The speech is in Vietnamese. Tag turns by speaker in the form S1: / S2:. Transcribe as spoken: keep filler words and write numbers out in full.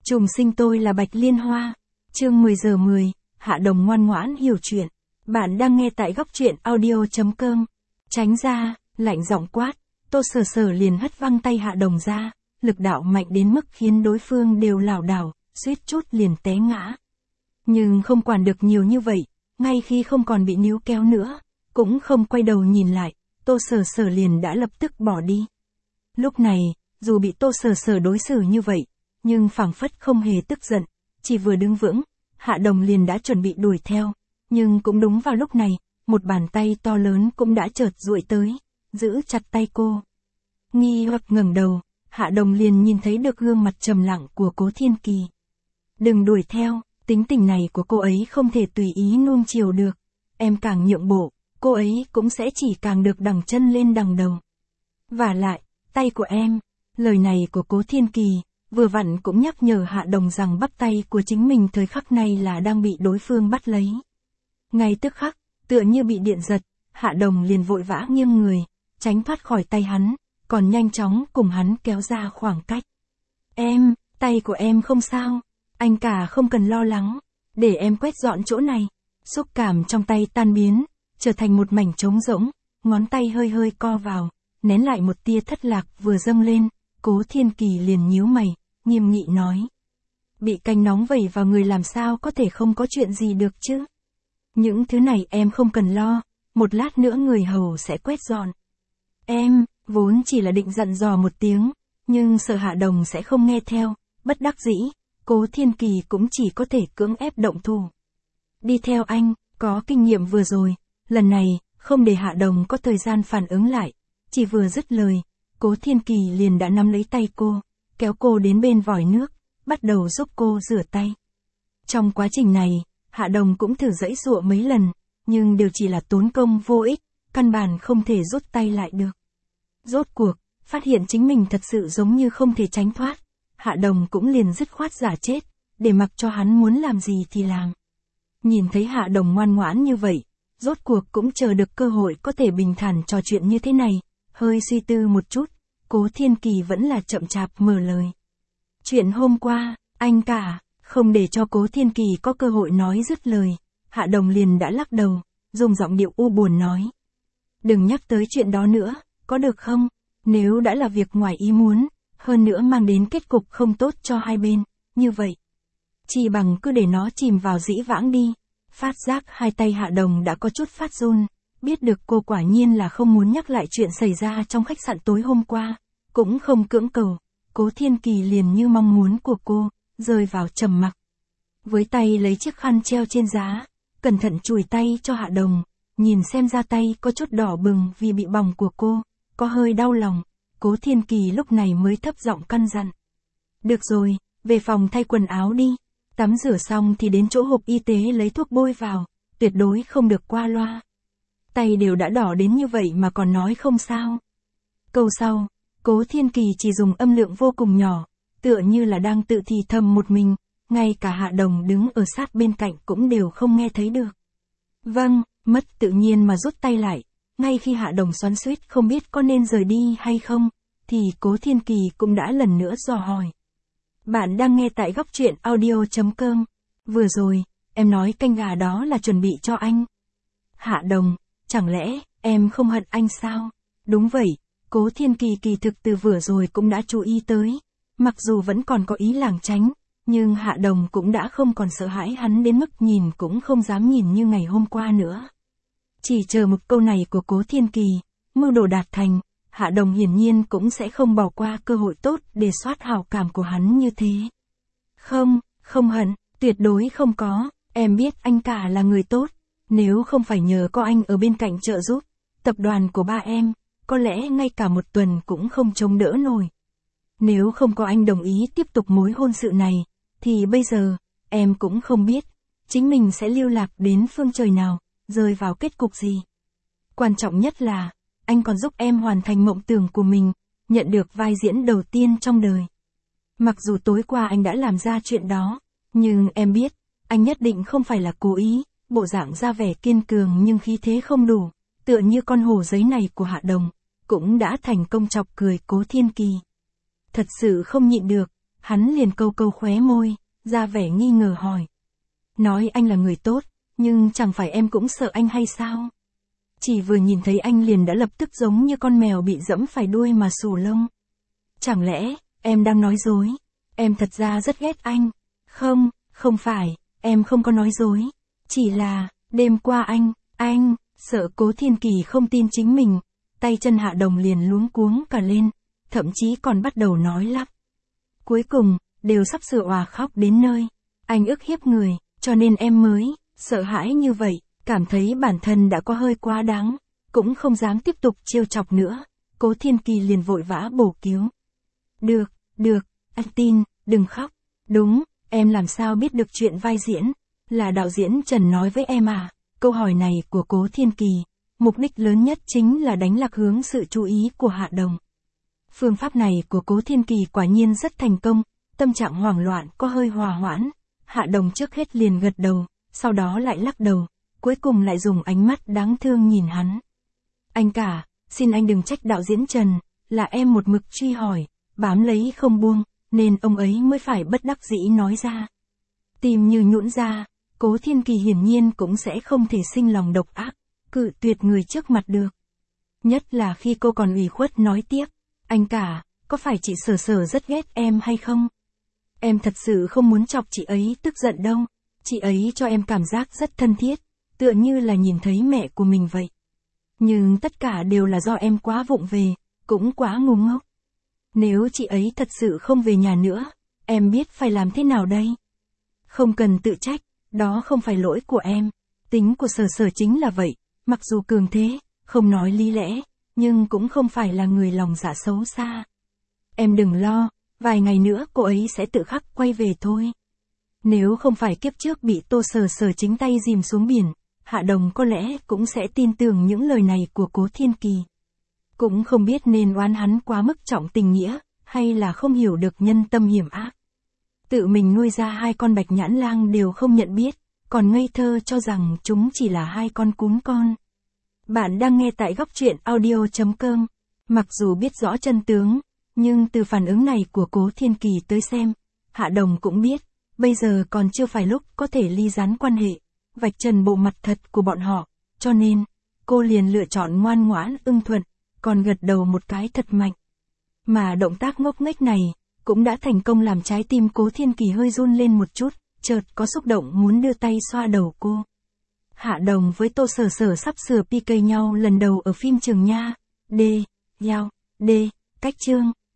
S1: Trùng sinh tôi là Bạch Liên Hoa. Chương mười giờ mười, Hạ Đồng ngoan ngoãn hiểu chuyện. Bạn đang nghe tại góc truyện audio.com. Tránh ra, lạnh giọng quát. Tô Sở Sở liền hất văng tay Hạ Đồng ra, lực đạo mạnh đến mức khiến đối phương đều lảo đảo, suýt chút liền té ngã. Nhưng không quản được nhiều như vậy, ngay khi không còn bị níu kéo nữa, cũng không quay đầu nhìn lại, Tô Sở Sở liền đã lập tức bỏ đi. Lúc này, dù bị Tô Sở Sở đối xử như vậy, nhưng phảng phất không hề tức giận, chỉ vừa đứng vững, Hạ Đồng liền đã chuẩn bị đuổi theo, nhưng cũng đúng vào lúc này, một bàn tay to lớn cũng đã chợt duỗi tới, giữ chặt tay cô. Nghi hoặc ngẩng đầu, Hạ Đồng liền nhìn thấy được gương mặt trầm lặng của Cố Thiên Kỳ. Đừng đuổi theo, tính tình này của cô ấy không thể tùy ý nuông chiều được, em càng nhượng bộ, cô ấy cũng sẽ chỉ càng được đằng chân lên đằng đầu. Vả lại, tay của em, lời này của Cố Thiên Kỳ, vừa vặn cũng nhắc nhở Hạ Đồng rằng bắp tay của chính mình thời khắc này là đang bị đối phương bắt lấy. Ngay tức khắc, tựa như bị điện giật, Hạ Đồng liền vội vã nghiêng người, tránh thoát khỏi tay hắn, còn nhanh chóng cùng hắn kéo ra khoảng cách. Em, tay của em không sao, anh cả không cần lo lắng, để em quét dọn chỗ này. Xúc cảm trong tay tan biến, trở thành một mảnh trống rỗng, ngón tay hơi hơi co vào, nén lại một tia thất lạc vừa dâng lên, Cố Thiên Kỳ liền nhíu mày, nghiêm nghị nói. Bị canh nóng vẩy vào người làm sao có thể không có chuyện gì được chứ? Những thứ này em không cần lo, một lát nữa người hầu sẽ quét dọn. Em, vốn chỉ là định dặn dò một tiếng, nhưng sợ Hạ Đồng sẽ không nghe theo, bất đắc dĩ, Cố Thiên Kỳ cũng chỉ có thể cưỡng ép động thủ. Đi theo anh, có kinh nghiệm vừa rồi, lần này, không để Hạ Đồng có thời gian phản ứng lại, chỉ vừa dứt lời, Cố Thiên Kỳ liền đã nắm lấy tay cô, kéo cô đến bên vòi nước, bắt đầu giúp cô rửa tay. Trong quá trình này, Hạ Đồng cũng thử giãy giụa mấy lần, nhưng đều chỉ là tốn công vô ích, căn bản không thể rút tay lại được. Rốt cuộc, phát hiện chính mình thật sự giống như không thể tránh thoát, Hạ Đồng cũng liền dứt khoát giả chết, để mặc cho hắn muốn làm gì thì làm. Nhìn thấy Hạ Đồng ngoan ngoãn như vậy, rốt cuộc cũng chờ được cơ hội có thể bình thản trò chuyện như thế này, hơi suy tư một chút, Cố Thiên Kỳ vẫn là chậm chạp mở lời. Chuyện hôm qua, anh cả, không để cho Cố Thiên Kỳ có cơ hội nói dứt lời, Hạ Đồng liền đã lắc đầu, dùng giọng điệu u buồn nói. Đừng nhắc tới chuyện đó nữa, có được không? Nếu đã là việc ngoài ý muốn, hơn nữa mang đến kết cục không tốt cho hai bên, như vậy. Chỉ bằng cứ để nó chìm vào dĩ vãng đi. Phát giác hai tay Hạ Đồng đã có chút phát run, biết được cô quả nhiên là không muốn nhắc lại chuyện xảy ra trong khách sạn tối hôm qua, cũng không cưỡng cầu, Cố Thiên Kỳ liền như mong muốn của cô, rơi vào trầm mặc. Với tay lấy chiếc khăn treo trên giá, cẩn thận chùi tay cho Hạ Đồng, nhìn xem da tay có chút đỏ bừng vì bị bỏng của cô, có hơi đau lòng, Cố Thiên Kỳ lúc này mới thấp giọng căn dặn. Được rồi, về phòng thay quần áo đi, tắm rửa xong thì đến chỗ hộp y tế lấy thuốc bôi vào, tuyệt đối không được qua loa. Tay đều đã đỏ đến như vậy mà còn nói không sao. Câu sau, Cố Thiên Kỳ chỉ dùng âm lượng vô cùng nhỏ, tựa như là đang tự thì thầm một mình, ngay cả Hạ Đồng đứng ở sát bên cạnh cũng đều không nghe thấy được. Vâng, mất tự nhiên mà rút tay lại, ngay khi Hạ Đồng xoắn xuýt không biết có nên rời đi hay không, thì Cố Thiên Kỳ cũng đã lần nữa dò hỏi. Bạn đang nghe tại góc truyện audio.com. Vừa rồi, em nói canh gà đó là chuẩn bị cho anh. Hạ Đồng, chẳng lẽ, em không hận anh sao? Đúng vậy, Cố Thiên Kỳ kỳ thực từ vừa rồi cũng đã chú ý tới. Mặc dù vẫn còn có ý lảng tránh, nhưng Hạ Đồng cũng đã không còn sợ hãi hắn đến mức nhìn cũng không dám nhìn như ngày hôm qua nữa. Chỉ chờ một câu này của Cố Thiên Kỳ, mưu đồ đạt thành, Hạ Đồng hiển nhiên cũng sẽ không bỏ qua cơ hội tốt để soát hảo cảm của hắn như thế. Không, không hận, tuyệt đối không có, em biết anh cả là người tốt, nếu không phải nhờ có anh ở bên cạnh trợ giúp, tập đoàn của ba em, có lẽ ngay cả một tuần cũng không chống đỡ nổi. Nếu không có anh đồng ý tiếp tục mối hôn sự này, thì bây giờ, em cũng không biết, chính mình sẽ lưu lạc đến phương trời nào, rơi vào kết cục gì. Quan trọng nhất là, anh còn giúp em hoàn thành mộng tưởng của mình, nhận được vai diễn đầu tiên trong đời. Mặc dù tối qua anh đã làm ra chuyện đó, nhưng em biết, anh nhất định không phải là cố ý, bộ dạng ra vẻ kiên cường nhưng khí thế không đủ, tựa như con hổ giấy này của Hạ Đồng, cũng đã thành công chọc cười Cố Thiên Kỳ. Thật sự không nhịn được, Hắn liền câu câu khóe môi, ra vẻ nghi ngờ hỏi. Nói anh là người tốt, nhưng chẳng phải em cũng sợ anh hay sao? Chỉ vừa nhìn thấy anh liền đã lập tức giống như con mèo bị dẫm phải đuôi mà xù lông. Chẳng lẽ, em đang nói dối? Em thật ra rất ghét anh. Không, không phải, em không có nói dối. Chỉ là, đêm qua anh, anh, sợ Cố Thiên Kỳ không tin chính mình. Tay chân Hạ Đồng liền luống cuống cả lên, thậm chí còn bắt đầu nói lắp. Cuối cùng, đều sắp sửa òa khóc đến nơi. Anh ức hiếp người, cho nên em mới, sợ hãi như vậy, cảm thấy bản thân đã có hơi quá đáng, cũng không dám tiếp tục trêu chọc nữa. Cố Thiên Kỳ liền vội vã bổ cứu. Được, được, anh tin, đừng khóc. Đúng, em làm sao biết được chuyện vai diễn? Là đạo diễn Trần nói với em à? Câu hỏi này của Cố Thiên Kỳ, mục đích lớn nhất chính là đánh lạc hướng sự chú ý của Hạ Đồng. Phương pháp này của Cố Thiên Kỳ quả nhiên rất thành công, tâm trạng hoảng loạn có hơi hòa hoãn. Hạ Đồng trước hết liền gật đầu, sau đó lại lắc đầu, cuối cùng lại dùng ánh mắt đáng thương nhìn hắn. Anh cả, xin anh đừng trách đạo diễn Trần, là em một mực truy hỏi, bám lấy không buông, nên ông ấy mới phải bất đắc dĩ nói ra. Tim như nhũn ra, Cố Thiên Kỳ hiển nhiên cũng sẽ không thể sinh lòng độc ác, cự tuyệt người trước mặt được. Nhất là khi cô còn ủy khuất nói tiếp, anh cả, có phải chị Sở Sở rất ghét em hay không? Em thật sự không muốn chọc chị ấy tức giận đâu, chị ấy cho em cảm giác rất thân thiết, tựa như là nhìn thấy mẹ của mình vậy. Nhưng tất cả đều là do em quá vụng về, cũng quá ngu ngốc. Nếu chị ấy thật sự không về nhà nữa, em biết phải làm thế nào đây? Không cần tự trách, đó không phải lỗi của em. Tính của Sở Sở chính là vậy, mặc dù cường thế, không nói lý lẽ, nhưng cũng không phải là người lòng dạ xấu xa. Em đừng lo, vài ngày nữa cô ấy sẽ tự khắc quay về thôi. Nếu không phải kiếp trước bị Tô Sở Sở chính tay dìm xuống biển, Hạ Đồng có lẽ cũng sẽ tin tưởng những lời này của Cố Thiên Kỳ. Cũng không biết nên oán hắn quá mức trọng tình nghĩa, hay là không hiểu được nhân tâm hiểm ác. Tự mình nuôi ra hai con bạch nhãn lang đều không nhận biết, còn ngây thơ cho rằng chúng chỉ là hai con cún con. Bạn đang nghe tại góc truyện audio chấm com. Mặc dù biết rõ chân tướng, nhưng từ phản ứng này của Cố Thiên Kỳ tới xem, Hạ Đồng cũng biết, bây giờ còn chưa phải lúc có thể ly gián quan hệ, vạch trần bộ mặt thật của bọn họ, cho nên, cô liền lựa chọn ngoan ngoãn ưng thuận, còn gật đầu một cái thật mạnh. Mà động tác ngốc nghếch này, cũng đã thành công làm trái tim Cố Thiên Kỳ hơi run lên một chút, chợt có xúc động muốn đưa tay xoa đầu cô. Hạ Đồng với Tô Sở Sở sắp sửa pê ca nhau lần đầu ở phim Trường Nha, D, Giao, D, cách chương.